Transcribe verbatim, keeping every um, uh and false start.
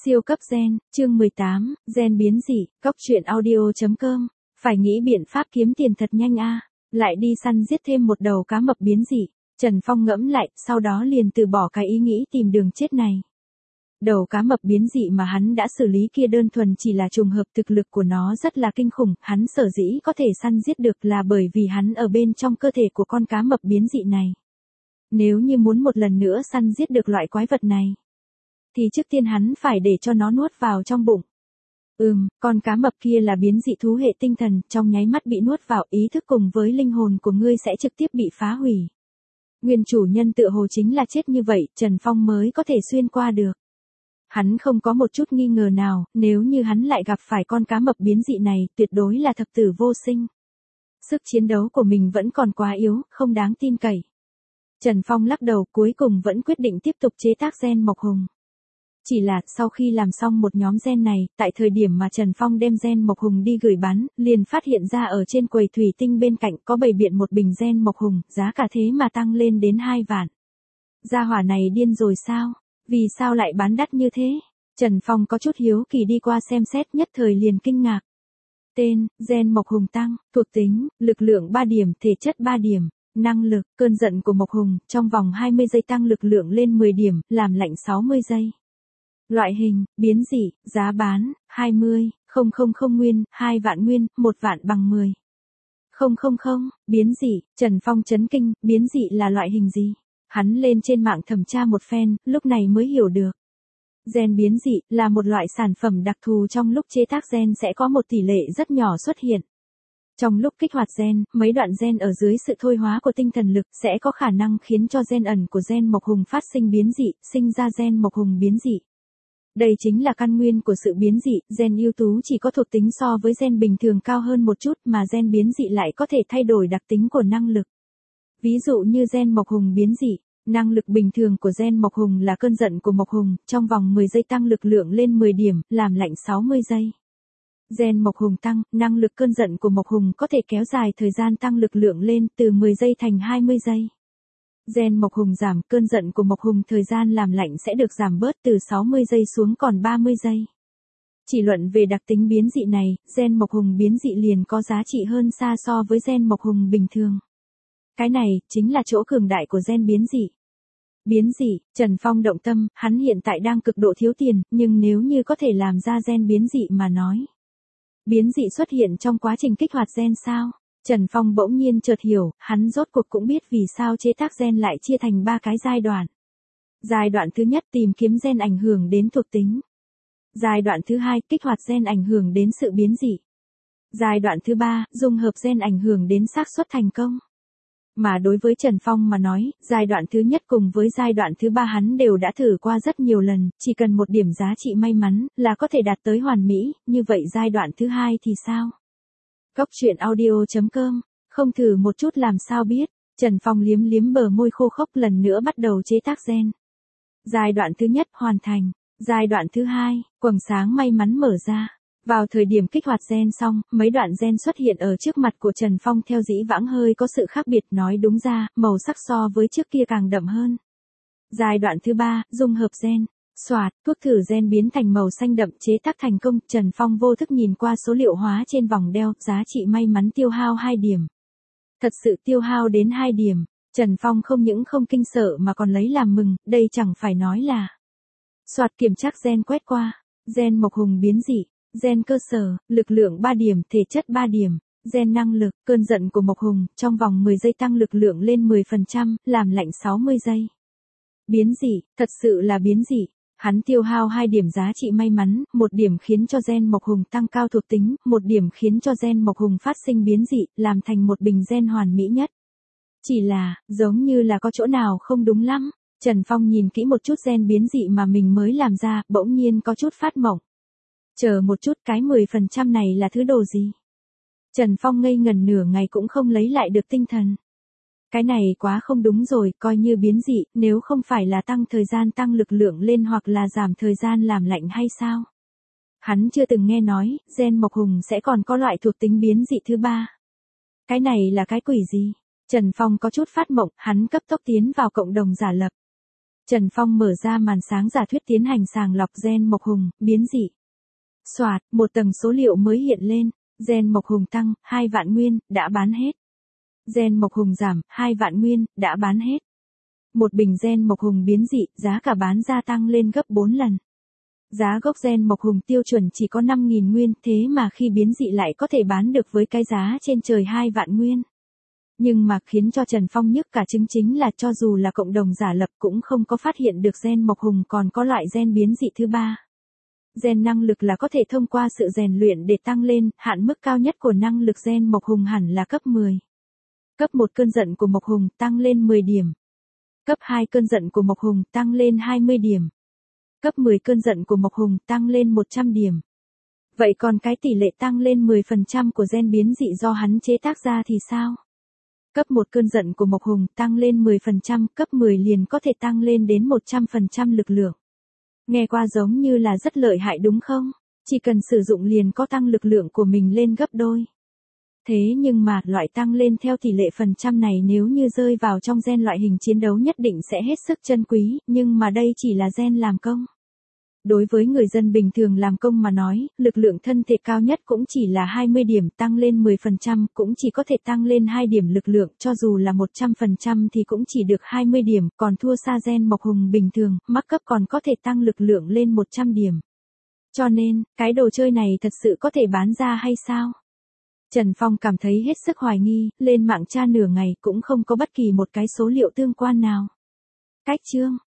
Siêu cấp gen, chương mười tám, gen biến dị, cóc truyện audio chấm com. Phải nghĩ biện pháp kiếm tiền thật nhanh a, lại đi săn giết thêm một đầu cá mập biến dị. Trần Phong ngẫm lại, sau đó liền từ bỏ cái ý nghĩ tìm đường chết này. Đầu cá mập biến dị mà hắn đã xử lý kia đơn thuần chỉ là trùng hợp, thực lực của nó rất là kinh khủng, hắn sở dĩ có thể săn giết được là bởi vì hắn ở bên trong cơ thể của con cá mập biến dị này. Nếu như muốn một lần nữa săn giết được loại quái vật này, thì trước tiên hắn phải để cho nó nuốt vào trong bụng. Ừm, con cá mập kia là biến dị thú hệ tinh thần, trong nháy mắt bị nuốt vào, ý thức cùng với linh hồn của ngươi sẽ trực tiếp bị phá hủy. Nguyên chủ nhân tựa hồ chính là chết như vậy, Trần Phong mới có thể xuyên qua được. Hắn không có một chút nghi ngờ nào, nếu như hắn lại gặp phải con cá mập biến dị này, tuyệt đối là thập tử vô sinh. Sức chiến đấu của mình vẫn còn quá yếu, không đáng tin cậy. Trần Phong lắc đầu, cuối cùng vẫn quyết định tiếp tục chế tác gen mộc hùng. Chỉ là, sau khi làm xong một nhóm gen này, tại thời điểm mà Trần Phong đem gen mộc hùng đi gửi bán, liền phát hiện ra ở trên quầy thủy tinh bên cạnh có bày biện một bình gen mộc hùng, giá cả thế mà tăng lên đến hai vạn. Gia hỏa này điên rồi sao? Vì sao lại bán đắt như thế? Trần Phong có chút hiếu kỳ đi qua xem xét, nhất thời liền kinh ngạc. Tên, gen mộc hùng tăng, thuộc tính, lực lượng ba điểm, thể chất ba điểm. Năng lực, cơn giận của mộc hùng, trong vòng hai mươi giây tăng lực lượng lên mười điểm, làm lạnh sáu mươi giây. Loại hình, biến dị, giá bán, hai mươi, không không không nguyên, hai vạn nguyên, một vạn bằng mười. Không không không, biến dị, Trần Phong chấn kinh, biến dị là loại hình gì? Hắn lên trên mạng thẩm tra một phen, lúc này mới hiểu được. Gen biến dị, là một loại sản phẩm đặc thù trong lúc chế tác gen sẽ có một tỷ lệ rất nhỏ xuất hiện. Trong lúc kích hoạt gen, mấy đoạn gen ở dưới sự thôi hóa của tinh thần lực sẽ có khả năng khiến cho gen ẩn của gen mộc hùng phát sinh biến dị, sinh ra gen mộc hùng biến dị. Đây chính là căn nguyên của sự biến dị, gen ưu tú chỉ có thuộc tính so với gen bình thường cao hơn một chút mà gen biến dị lại có thể thay đổi đặc tính của năng lực. Ví dụ như gen mộc hùng biến dị, năng lực bình thường của gen mộc hùng là cơn giận của mộc hùng, trong vòng mười giây tăng lực lượng lên mười điểm, làm lạnh sáu mươi giây. Gen mộc hùng tăng, năng lực cơn giận của mộc hùng có thể kéo dài thời gian tăng lực lượng lên từ mười giây thành hai mươi giây. Gen mộc hùng giảm, cơn giận của mộc hùng thời gian làm lạnh sẽ được giảm bớt từ sáu mươi giây xuống còn ba mươi giây. Chỉ luận về đặc tính biến dị này, gen mộc hùng biến dị liền có giá trị hơn xa so với gen mộc hùng bình thường. Cái này, chính là chỗ cường đại của gen biến dị. Biến dị, Trần Phong động tâm, hắn hiện tại đang cực độ thiếu tiền, nhưng nếu như có thể làm ra gen biến dị mà nói. Biến dị xuất hiện trong quá trình kích hoạt gen sao? Trần Phong bỗng nhiên chợt hiểu, hắn rốt cuộc cũng biết vì sao chế tác gen lại chia thành ba cái giai đoạn. Giai đoạn thứ nhất tìm kiếm gen ảnh hưởng đến thuộc tính. Giai đoạn thứ hai kích hoạt gen ảnh hưởng đến sự biến dị. Giai đoạn thứ ba dung hợp gen ảnh hưởng đến xác suất thành công. Mà đối với Trần Phong mà nói, giai đoạn thứ nhất cùng với giai đoạn thứ ba hắn đều đã thử qua rất nhiều lần, chỉ cần một điểm giá trị may mắn là có thể đạt tới hoàn mỹ, như vậy giai đoạn thứ hai thì sao? Cóc truyện audio chấm com, không thử một chút làm sao biết, Trần Phong liếm liếm bờ môi khô khốc lần nữa bắt đầu chế tác gen. Giai đoạn thứ nhất hoàn thành, giai đoạn thứ hai, quầng sáng may mắn mở ra. Vào thời điểm kích hoạt gen xong, mấy đoạn gen xuất hiện ở trước mặt của Trần Phong theo dĩ vãng hơi có sự khác biệt, nói đúng ra, màu sắc so với trước kia càng đậm hơn. Giai đoạn thứ ba, dung hợp gen. Soạt, thuốc thử gen biến thành màu xanh đậm, chế tác thành công, Trần Phong vô thức nhìn qua số liệu hóa trên vòng đeo, giá trị may mắn tiêu hao hai điểm. Thật sự tiêu hao đến hai điểm, Trần Phong không những không kinh sợ mà còn lấy làm mừng, đây chẳng phải nói là. Soạt kiểm tra gen quét qua, gen mộc hùng biến dị. Gen cơ sở, lực lượng ba điểm, thể chất ba điểm, gen năng lực, cơn giận của mộc hùng, trong vòng mười giây tăng lực lượng lên mười phần trăm, làm lạnh sáu mươi giây. Biến dị, thật sự là biến dị. Hắn tiêu hao hai điểm giá trị may mắn, một điểm khiến cho gen mộc hùng tăng cao thuộc tính, một điểm khiến cho gen mộc hùng phát sinh biến dị, làm thành một bình gen hoàn mỹ nhất. Chỉ là, giống như là có chỗ nào không đúng lắm. Trần Phong nhìn kỹ một chút gen biến dị mà mình mới làm ra, bỗng nhiên có chút phát mộng. Chờ một chút, cái mười phần trăm này là thứ đồ gì? Trần Phong ngây ngần nửa ngày cũng không lấy lại được tinh thần. Cái này quá không đúng rồi, coi như biến dị, nếu không phải là tăng thời gian tăng lực lượng lên hoặc là giảm thời gian làm lạnh hay sao? Hắn chưa từng nghe nói, gen mộc hùng sẽ còn có loại thuộc tính biến dị thứ ba. Cái này là cái quỷ gì? Trần Phong có chút phát mộng, hắn cấp tốc tiến vào cộng đồng giả lập. Trần Phong mở ra màn sáng giả thuyết tiến hành sàng lọc gen Mộc Hùng, biến dị. Soạt, một tầng số liệu mới hiện lên, gen Mộc Hùng tăng, hai vạn nguyên, đã bán hết. Gen Mộc Hùng giảm, hai vạn nguyên, đã bán hết. Một bình gen Mộc Hùng biến dị, giá cả bán ra tăng lên gấp bốn lần. Giá gốc gen Mộc Hùng tiêu chuẩn chỉ có năm nghìn nguyên, thế mà khi biến dị lại có thể bán được với cái giá trên trời hai vạn nguyên. Nhưng mà khiến cho Trần Phong nhức cả trứng chính là cho dù là cộng đồng giả lập cũng không có phát hiện được gen Mộc Hùng còn có loại gen biến dị thứ ba. Gen năng lực là có thể thông qua sự rèn luyện để tăng lên, hạn mức cao nhất của năng lực gen Mộc Hùng hẳn là cấp mười. Cấp một cơn giận của Mộc Hùng tăng lên mười điểm. Cấp hai cơn giận của Mộc Hùng tăng lên hai mươi điểm. Cấp mười cơn giận của Mộc Hùng tăng lên một trăm điểm. Vậy còn cái tỷ lệ tăng lên mười phần trăm của gen biến dị do hắn chế tác ra thì sao? Cấp một cơn giận của Mộc Hùng tăng lên mười phần trăm, cấp mười liền có thể tăng lên đến một trăm phần trăm lực lượng. Nghe qua giống như là rất lợi hại đúng không? Chỉ cần sử dụng liền có tăng lực lượng của mình lên gấp đôi. Thế nhưng mà, loại tăng lên theo tỷ lệ phần trăm này nếu như rơi vào trong gen loại hình chiến đấu nhất định sẽ hết sức chân quý, nhưng mà đây chỉ là gen làm công. Đối với người dân bình thường làm công mà nói, lực lượng thân thể cao nhất cũng chỉ là hai mươi điểm, tăng lên mười phần trăm cũng chỉ có thể tăng lên hai điểm lực lượng, cho dù là một trăm phần trăm thì cũng chỉ được hai mươi điểm, còn thua xa gen Mộc Hùng bình thường, mắc cấp còn có thể tăng lực lượng lên một trăm điểm. Cho nên, cái đồ chơi này thật sự có thể bán ra hay sao? Trần Phong cảm thấy hết sức hoài nghi, lên mạng tra nửa ngày cũng không có bất kỳ một cái số liệu tương quan nào. Cách chương